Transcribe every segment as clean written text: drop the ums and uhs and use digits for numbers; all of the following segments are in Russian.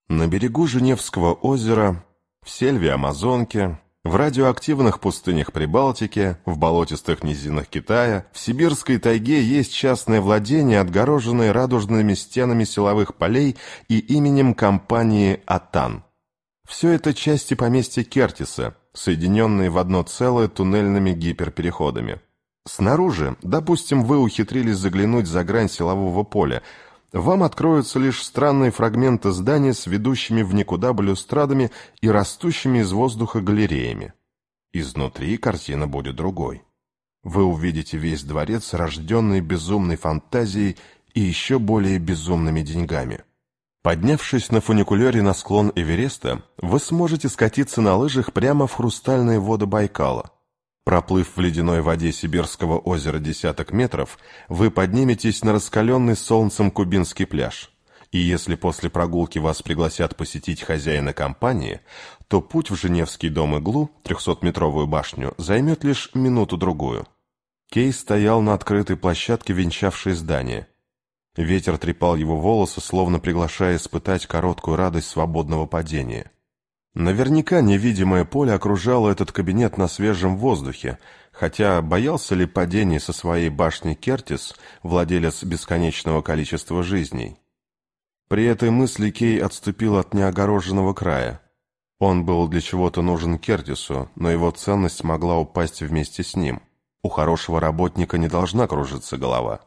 На берегу Женевского озера, в сельве Амазонки, в радиоактивных пустынях Прибалтики, в болотистых низинах Китая, в сибирской тайге есть частные владения, отгороженные радужными стенами силовых полей и именем компании «Атан». Все это части поместья Кертиса, соединенные в одно целое туннельными гиперпереходами. Снаружи, допустим, вы ухитрились заглянуть за грань силового поля, вам откроются лишь странные фрагменты здания с ведущими в никуда балюстрадами и растущими из воздуха галереями. Изнутри картина будет другой. Вы увидите весь дворец, рожденный безумной фантазией и еще более безумными деньгами. Поднявшись на фуникулере на склон Эвереста, вы сможете скатиться на лыжах прямо в хрустальные воды Байкала. Проплыв в ледяной воде Сибирского озера десяток метров, вы подниметесь на раскаленный солнцем кубинский пляж. И если после прогулки вас пригласят посетить хозяина компании, то путь в Женевский дом-иглу, 300-метровую башню, займет лишь минуту-другую. Кей стоял на открытой площадке, венчавшей здание. Ветер трепал его волосы, словно приглашая испытать короткую радость свободного падения. Наверняка невидимое поле окружало этот кабинет на свежем воздухе, хотя боялся ли падений со своей башни Кертис, владелец бесконечного количества жизней? При этой мысли Кей отступил от неогороженного края. Он был для чего-то нужен Кертису, но его ценность могла упасть вместе с ним. У хорошего работника не должна кружиться голова.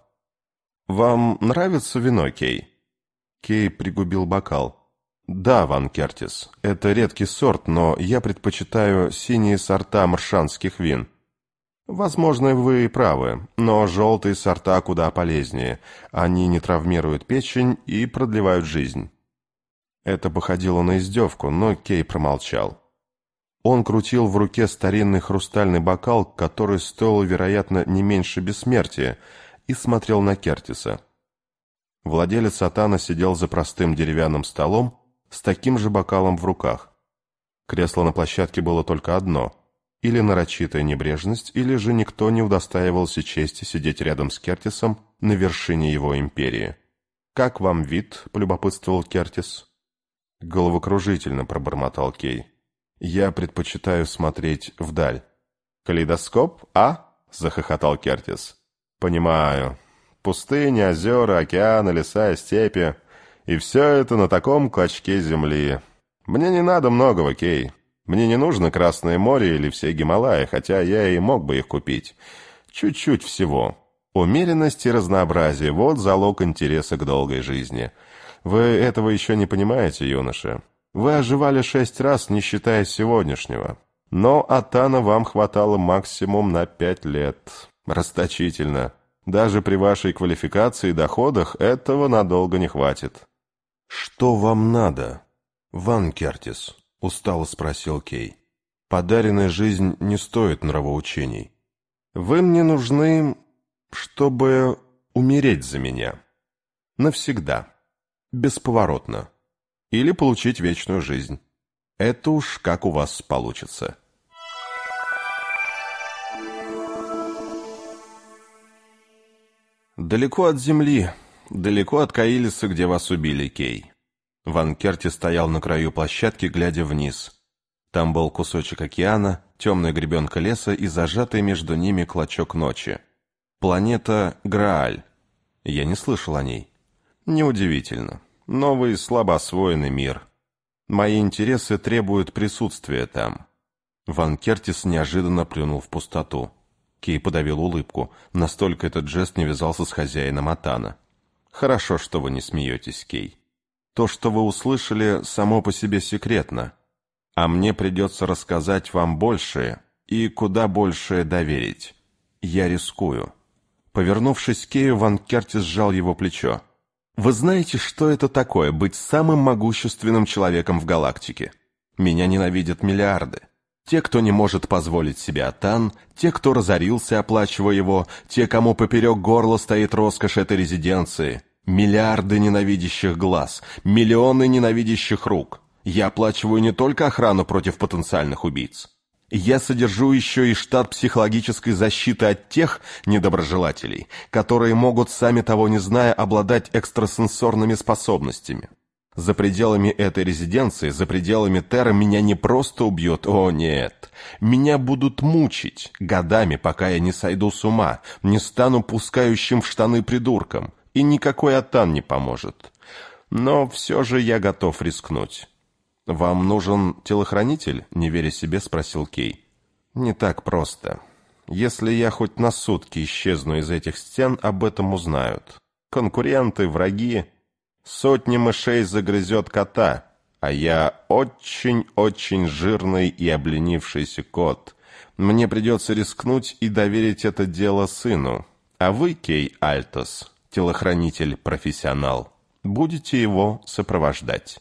«Вам нравится вино, Кей?» Кей пригубил бокал. «Да, Ван Кертис, это редкий сорт, но я предпочитаю синие сорта маршанских вин. Возможно, вы и правы, но желтые сорта куда полезнее. Они не травмируют печень и продлевают жизнь». Это походило на издевку, но Кей промолчал. Он крутил в руке старинный хрустальный бокал, который стоил, вероятно, не меньше бессмертия, и смотрел на Кертиса. Владелец Атана сидел за простым деревянным столом с таким же бокалом в руках. Кресло на площадке было только одно. Или нарочитая небрежность, или же никто не удостаивался чести сидеть рядом с Кертисом на вершине его империи. «Как вам вид?» — полюбопытствовал Кертис. «Головокружительно», — пробормотал Кей. «Я предпочитаю смотреть вдаль». «Калейдоскоп, а?» — захохотал Кертис. «Понимаю. Пустыни, озера, океаны, леса, степи. И все это на таком клочке земли. Мне не надо многого, Кей. Мне не нужно Красное море или все Гималаи, хотя я и мог бы их купить. Чуть-чуть всего. Умеренность и разнообразие – вот залог интереса к долгой жизни. Вы этого еще не понимаете, юноша. Вы оживали 6 раз, не считая сегодняшнего. Но Атана вам хватало максимум на 5 лет. Расточительно. Даже при вашей квалификации и доходах этого надолго не хватит». «Что вам надо, Ван Кертис?» — устало спросил Кей. «Подаренная жизнь не стоит нравоучений. Вы мне нужны, чтобы умереть за меня. Навсегда. Бесповоротно. Или получить вечную жизнь. Это уж как у вас получится». «Далеко от земли, далеко от Каилиса, где вас убили, Кей». Ван Кертис стоял на краю площадки, глядя вниз. Там был кусочек океана, темная гребенка леса и зажатый между ними клочок ночи. Планета Грааль. Я не слышал о ней. Неудивительно. Новый, слабо освоенный мир. Мои интересы требуют присутствия там. Ван Кертис неожиданно плюнул в пустоту. Кей подавил улыбку. Настолько этот жест не вязался с хозяином Атана. «Хорошо, что вы не смеетесь, Кей. То, что вы услышали, само по себе секретно. А мне придется рассказать вам большее и куда большее доверить. Я рискую». Повернувшись к Кею, Ван Кертис сжал его плечо. «Вы знаете, что это такое — быть самым могущественным человеком в галактике? Меня ненавидят миллиарды. Те, кто не может позволить себе Атан, те, кто разорился, оплачивая его, те, кому поперек горла стоит роскошь этой резиденции. Миллиарды ненавидящих глаз, миллионы ненавидящих рук. Я оплачиваю не только охрану против потенциальных убийц. Я содержу еще и штат психологической защиты от тех недоброжелателей, которые могут, сами того не зная, обладать экстрасенсорными способностями. За пределами этой резиденции, за пределами Терра меня не просто убьют, о нет. Меня будут мучить годами, пока я не сойду с ума, не стану пускающим в штаны придурком, и никакой Атан не поможет. Но все же я готов рискнуть. «Вам нужен телохранитель?» — не веря себе, спросил Кей. «Не так просто. Если я хоть на сутки исчезну из этих стен, об этом узнают. Конкуренты, враги. Сотни мышей загрызет кота, а я очень-очень жирный и обленившийся кот. Мне придется рискнуть и доверить это дело сыну. А вы, Кей Альтос, телохранитель-профессионал, будете его сопровождать».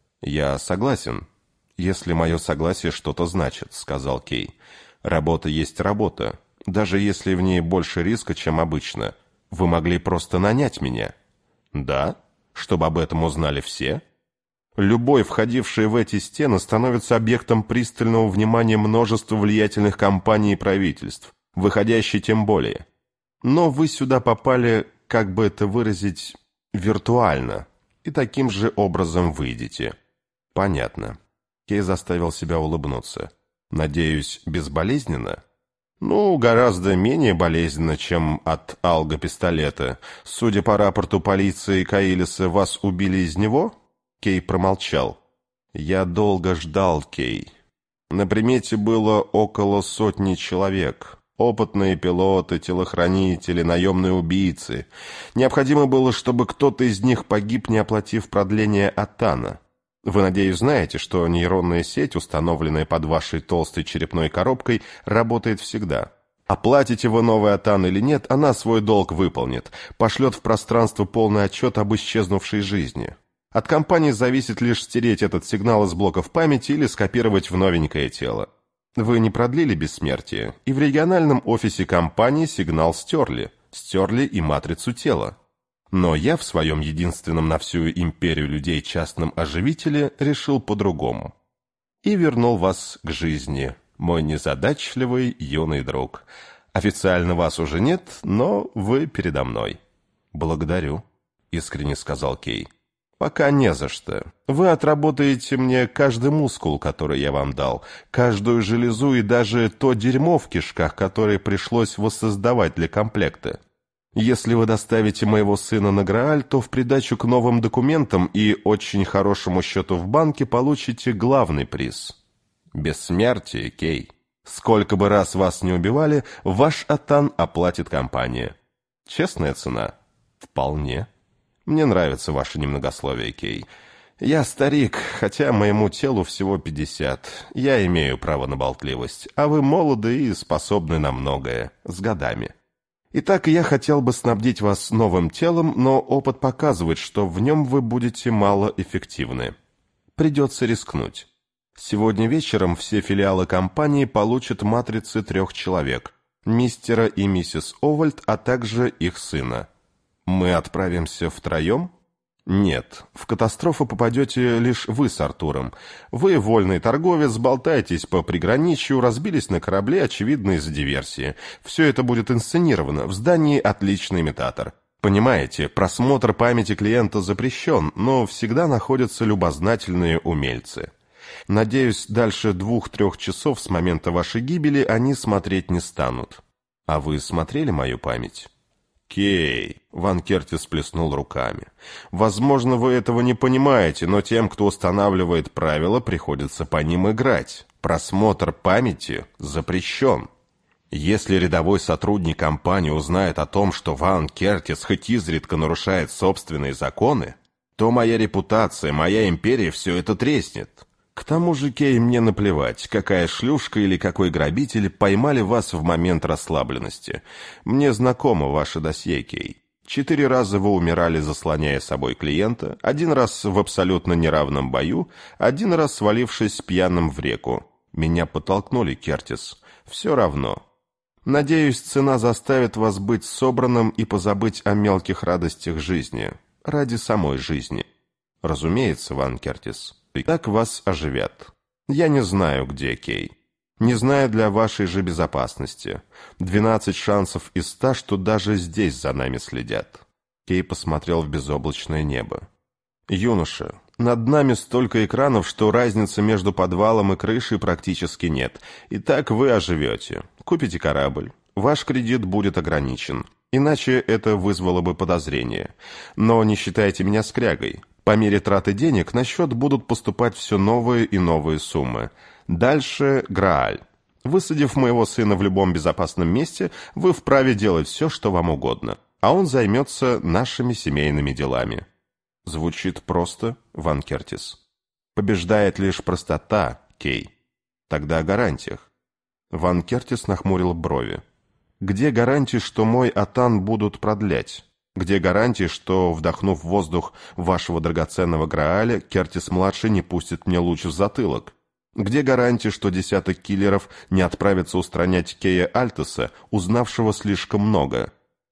«Я согласен, если мое согласие что-то значит», — сказал Кей. «Работа есть работа, даже если в ней больше риска, чем обычно. Вы могли просто нанять меня». «Да? Чтобы об этом узнали все?» «Любой, входивший в эти стены, становится объектом пристального внимания множества влиятельных компаний и правительств, выходящий тем более. Но вы сюда попали, как бы это выразить, виртуально, и таким же образом выйдете». «Понятно». Кей заставил себя улыбнуться. «Надеюсь, безболезненно?» «Ну, гораздо менее болезненно, чем от алго-пистолета. Судя по рапорту полиции Каилиса, вас убили из него?» Кей промолчал. «Я долго ждал, Кей. На примете было около 100 человек. Опытные пилоты, телохранители, наемные убийцы. Необходимо было, чтобы кто-то из них погиб, не оплатив продление Атана. Вы, надеюсь, знаете, что нейронная сеть, установленная под вашей толстой черепной коробкой, работает всегда. Оплатите вы новый Атан или нет, она свой долг выполнит, пошлет в пространство полный отчет об исчезнувшей жизни. От компании зависит лишь стереть этот сигнал из блоков памяти или скопировать в новенькое тело. Вы не продлили бессмертие, и в региональном офисе компании сигнал стерли и матрицу тела. Но я в своем единственном на всю империю людей частном оживителе решил по-другому. И вернул вас к жизни, мой незадачливый юный друг. Официально вас уже нет, но вы передо мной». «Благодарю», — искренне сказал Кей. «Пока не за что. Вы отработаете мне каждый мускул, который я вам дал, каждую железу и даже то дерьмо в кишках, которое пришлось воссоздавать для комплекта. Если вы доставите моего сына на Грааль, то в придачу к новым документам и очень хорошему счету в банке получите главный приз. Бессмертие, Кей. Сколько бы раз вас не убивали, ваш Атан оплатит компания. Честная цена? Вполне. Мне нравится ваше немногословие, Кей. Я старик, хотя моему телу всего 50. Я имею право на болтливость, а вы молоды и способны на многое, с годами. Итак, я хотел бы снабдить вас новым телом, но опыт показывает, что в нем вы будете малоэффективны. Придется рискнуть. Сегодня вечером все филиалы компании получат матрицы 3 человек, мистера и миссис Овальд, а также их сына. Мы отправимся втроем? Нет, в катастрофу попадете лишь вы с Артуром. Вы, вольный торговец, болтаетесь по приграничью, разбились на корабле, очевидно, из-за диверсии. Все это будет инсценировано, в здании отличный имитатор. Понимаете, просмотр памяти клиента запрещен, но всегда находятся любознательные умельцы. Надеюсь, дальше 2-3 часов с момента вашей гибели они смотреть не станут. А вы смотрели мою память? «Кей», — Ван Кертис плеснул руками, — «возможно, вы этого не понимаете, но тем, кто устанавливает правила, приходится по ним играть. Просмотр памяти запрещен. Если рядовой сотрудник компании узнает о том, что Ван Кертис хоть изредка нарушает собственные законы, то моя репутация, моя империя все это треснет. К тому же, Кей, мне наплевать, какая шлюшка или какой грабитель поймали вас в момент расслабленности. Мне знакомо ваше досье, Кей. 4 раза вы умирали, заслоняя собой клиента, 1 раз в абсолютно неравном бою, 1 раз свалившись пьяным в реку. Меня подтолкнули, Кертис. Все равно. Надеюсь, цена заставит вас быть собранным и позабыть о мелких радостях жизни. Ради самой жизни. Разумеется, Ван Кертис. И так вас оживят. Я не знаю, где Кей. Не знаю для вашей же безопасности. 12 шансов из 100, что даже здесь за нами следят». Кей посмотрел в безоблачное небо. «Юноша, Над нами столько экранов, что разницы между подвалом и крышей практически нет. Итак, вы оживете. Купите корабль. Ваш кредит будет ограничен. Иначе это вызвало бы подозрение. Но не считайте меня скрягой. По мере траты денег на счет будут поступать все новые и новые суммы. Дальше Грааль. Высадив моего сына в любом безопасном месте, вы вправе делать все, что вам угодно. А он займется нашими семейными делами. Звучит просто, Ван Кертис. Побеждает лишь простота, Кей. Тогда о гарантиях. Ван Кертис нахмурил брови. Где гарантии, что мой Атан будут продлять? Где гарантии, что, вдохнув воздух вашего драгоценного Грааля, Кертис-младший не пустит мне луч в затылок? Где гарантии, что десяток киллеров не отправится устранять Кея Альтеса, узнавшего слишком много?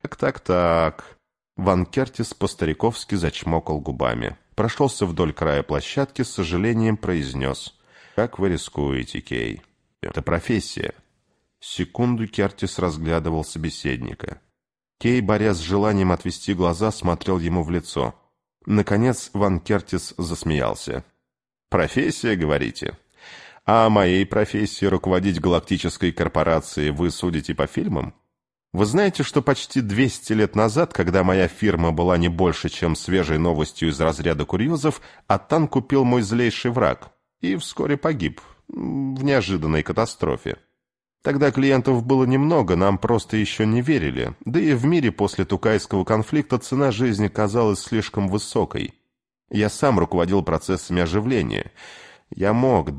Так. Ван Кертис по-стариковски зачмокал губами. Прошелся вдоль края площадки, с сожалением произнес. «Как вы рискуете, Кей? Это профессия». Секунду Кертис разглядывал собеседника. Кей, борясь с желанием отвести глаза, смотрел ему в лицо. Наконец Ван Кертис засмеялся. «Профессия, говорите? А о моей профессии руководить галактической корпорацией вы судите по фильмам? Вы знаете, что почти 200 лет назад, когда моя фирма была не больше, чем свежей новостью из разряда курьезов, Атан купил мой злейший враг и вскоре погиб в неожиданной катастрофе. Тогда клиентов было немного, нам просто еще не верили, да и в мире после Тукайского конфликта цена жизни казалась слишком высокой. Я сам руководил процессами оживления. Я мог.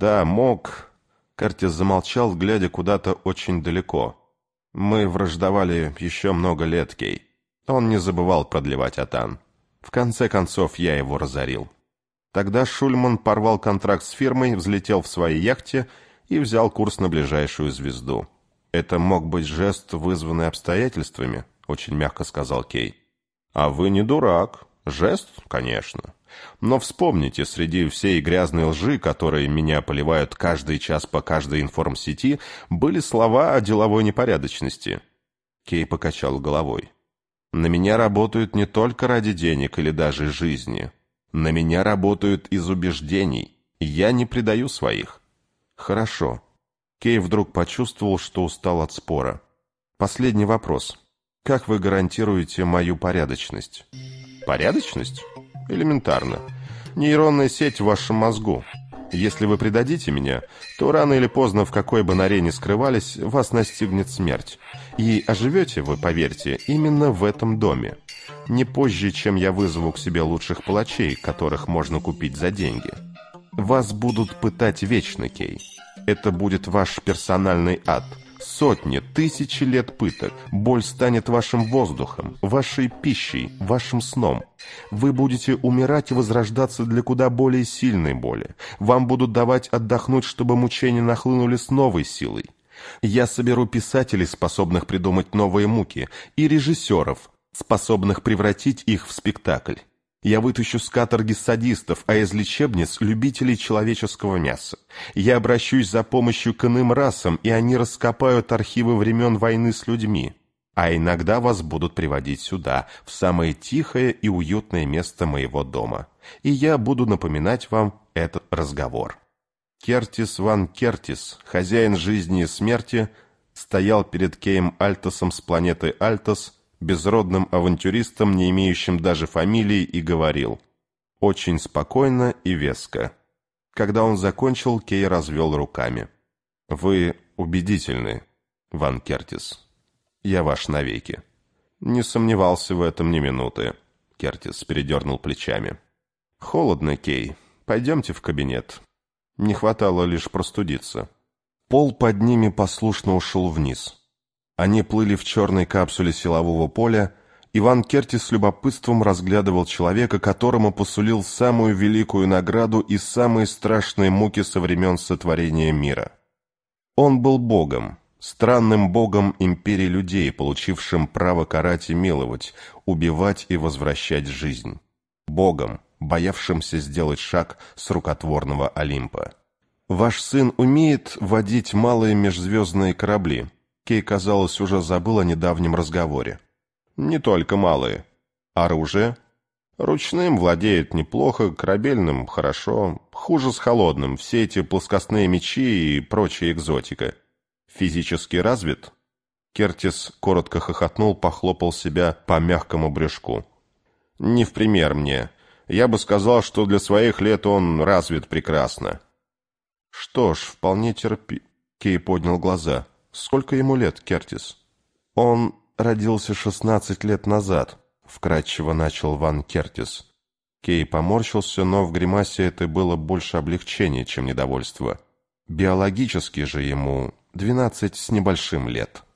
Кертис замолчал, глядя куда-то очень далеко. Мы враждовали еще много лет, Кей. Он не забывал продлевать Атан. В конце концов, я его разорил. Тогда Шульман порвал контракт с фирмой, взлетел в своей яхте и взял курс на ближайшую звезду. «Это мог быть жест, вызванный обстоятельствами», — очень мягко сказал Кей. «А вы не дурак. Жест, конечно. Но вспомните, среди всей грязной лжи, которые меня поливают каждый час по каждой информсети, были слова о деловой непорядочности». Кей покачал головой. «На меня работают не только ради денег или даже жизни. На меня работают из убеждений. Я не предаю своих». «Хорошо». Кей вдруг почувствовал, что устал от спора. «Последний вопрос. Как вы гарантируете мою порядочность?» «Порядочность? Элементарно. Нейронная сеть в вашем мозгу. Если вы предадите меня, то рано или поздно, в какой бы норе ни скрывались, вас настигнет смерть. И оживете вы, поверьте, именно в этом доме. Не позже, чем я вызову к себе лучших палачей, которых можно купить за деньги. Вас будут пытать вечно, Кей. Это будет ваш персональный ад. Сотни, тысячи лет пыток. Боль станет вашим воздухом, вашей пищей, вашим сном. Вы будете умирать и возрождаться для куда более сильной боли. Вам будут давать отдохнуть, чтобы мучения нахлынули с новой силой. Я соберу писателей, способных придумать новые муки, и режиссеров, способных превратить их в спектакль. Я вытащу с каторги садистов, а из лечебниц – любителей человеческого мяса. Я обращусь за помощью к иным расам, и они раскопают архивы времен войны с людьми. А иногда вас будут приводить сюда, в самое тихое и уютное место моего дома. И я буду напоминать вам этот разговор». Кертис Ван Кертис, хозяин жизни и смерти, стоял перед Кеем Альтесом с планеты Альтес, безродным авантюристом, не имеющим даже фамилии, и говорил очень спокойно и веско. Когда он закончил, Кей развел руками. «Вы убедительны, Ван Кертис. Я ваш навеки». «Не сомневался в этом ни минуты», — Кертис передернул плечами. «Холодно, Кей. Пойдемте в кабинет». Не хватало лишь простудиться. Пол под ними послушно ушел вниз. Они плыли в черной капсуле силового поля, и Ван Кертис с любопытством разглядывал человека, которому посулил самую великую награду и самые страшные муки со времен сотворения мира. Он был богом, странным богом империи людей, получившим право карать и миловать, убивать и возвращать жизнь. Богом, боявшимся сделать шаг с рукотворного Олимпа. «Ваш сын умеет водить малые межзвездные корабли?» Кей, казалось, уже забыл о недавнем разговоре. «Не только малые. Оружие?» Ручным владеет неплохо, корабельным хорошо, хуже с холодным, все эти плоскостные мечи и прочая экзотика. Физически развит?» Кертис коротко хохотнул, похлопал себя по мягкому брюшку. «Не в пример мне. Я бы сказал, что для своих лет он развит прекрасно». «Что ж, вполне терпи...» Кей поднял глаза. «Сколько ему лет, Кертис?» «Он родился 16 лет назад», — вкратчиво начал Ван Кертис. Кей поморщился, но в гримасе это было больше облегчение, чем недовольство. «Биологически же ему 12 с небольшим лет».